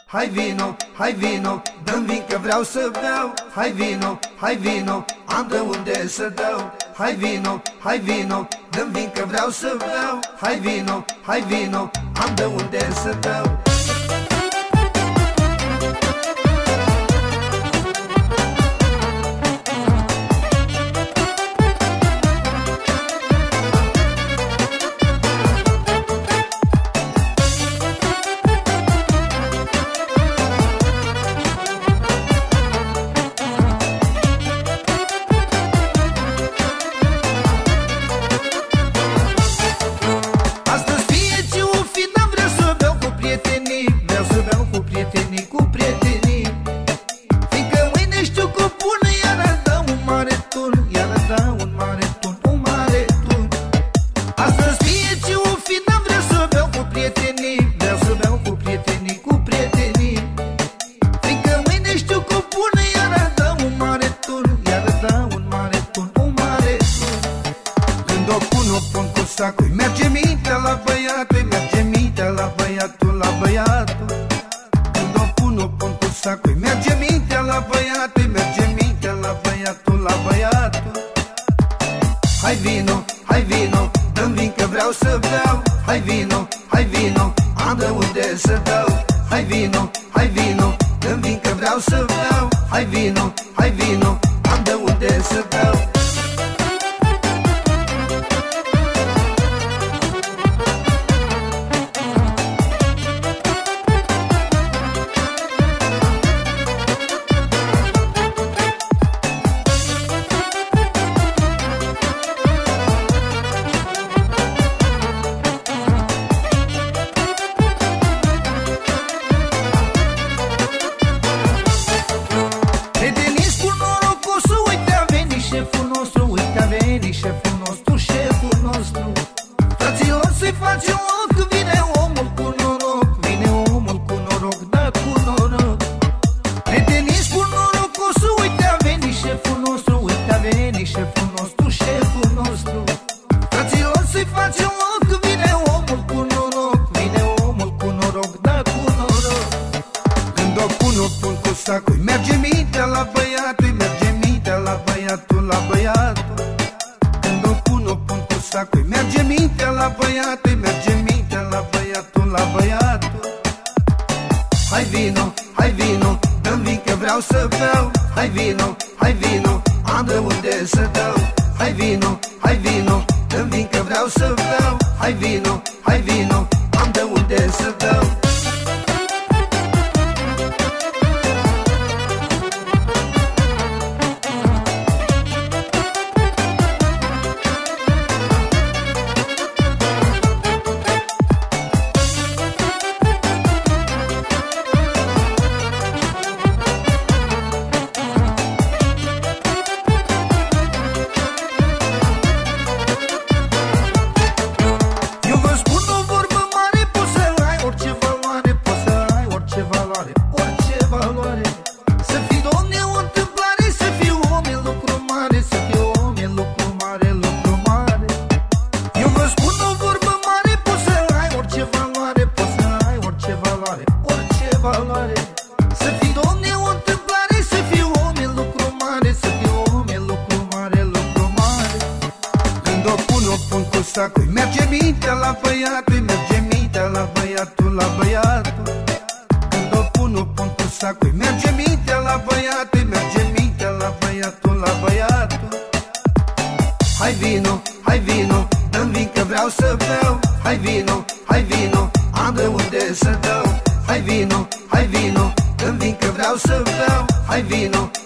Hai vino, hai vino, dă-mi vin că vreau să beau. Hai vino, hai vino, am de unde să dau. Hai vino, hai vino, dă-mi vin că vreau să beau. Hai vino, hai vino, am de unde să dau. Merge mintea la băiatul, merge mintea la băiatul, la băiatul. Când o pun cu sacul, merge mintea la băiatul, merge mintea la băiatul, la băiatul. Hai vino, hai vino, dă-mi vin că vreau să beau. Hai vino, hai vino, am de unde să dau. Hai vino, hai vino, dă-mi vin că vreau să beau. Hai vino, hai vino, am de unde să dau. Șeful nostru, șeful nostru. Fraților, să-i facem loc, vine omul cu noroc. Vine omul cu noroc, da, cu noroc. Prieteniți cu norocosul, uite a venit șeful nostru. Uite a venit șeful nostru, șeful nostru. Fraților, să-i facem loc, vine omul cu noroc. Vine omul cu noroc, da, cu noroc. Când o pun cu sacul, merge mintea la băiatul, merge mintea la băiatul, la băiatul. Merge mintea la băiatul, merge mintea la băiatul, la băiatul. Hai vino, hai vino, dă-mi vin că vreau să beau. Hai vino, hai vino, am de unde să dau. Hai vino, hai vino, dă-mi vin că vreau să beau. Hai vino, hai vino, am de unde să dau. Să fii om e o întâmplare, să fii om e lucru mare, să fii om e lucru mare, lucru mare. Când o pun cu sacul, merge mintea la băiatul, merge mintea la băiatul, la băiatul. Când o pun cu sacul, merge mintea la băiatul, merge mintea la băiatul, la băiatul. Hai vino, hai vino, dă-mi vin că vreau să beau. Hai vino, hai vino, am de unde să dau. Hai vino, hai vino, dă-mi vin că vreau să beau. Hai vino,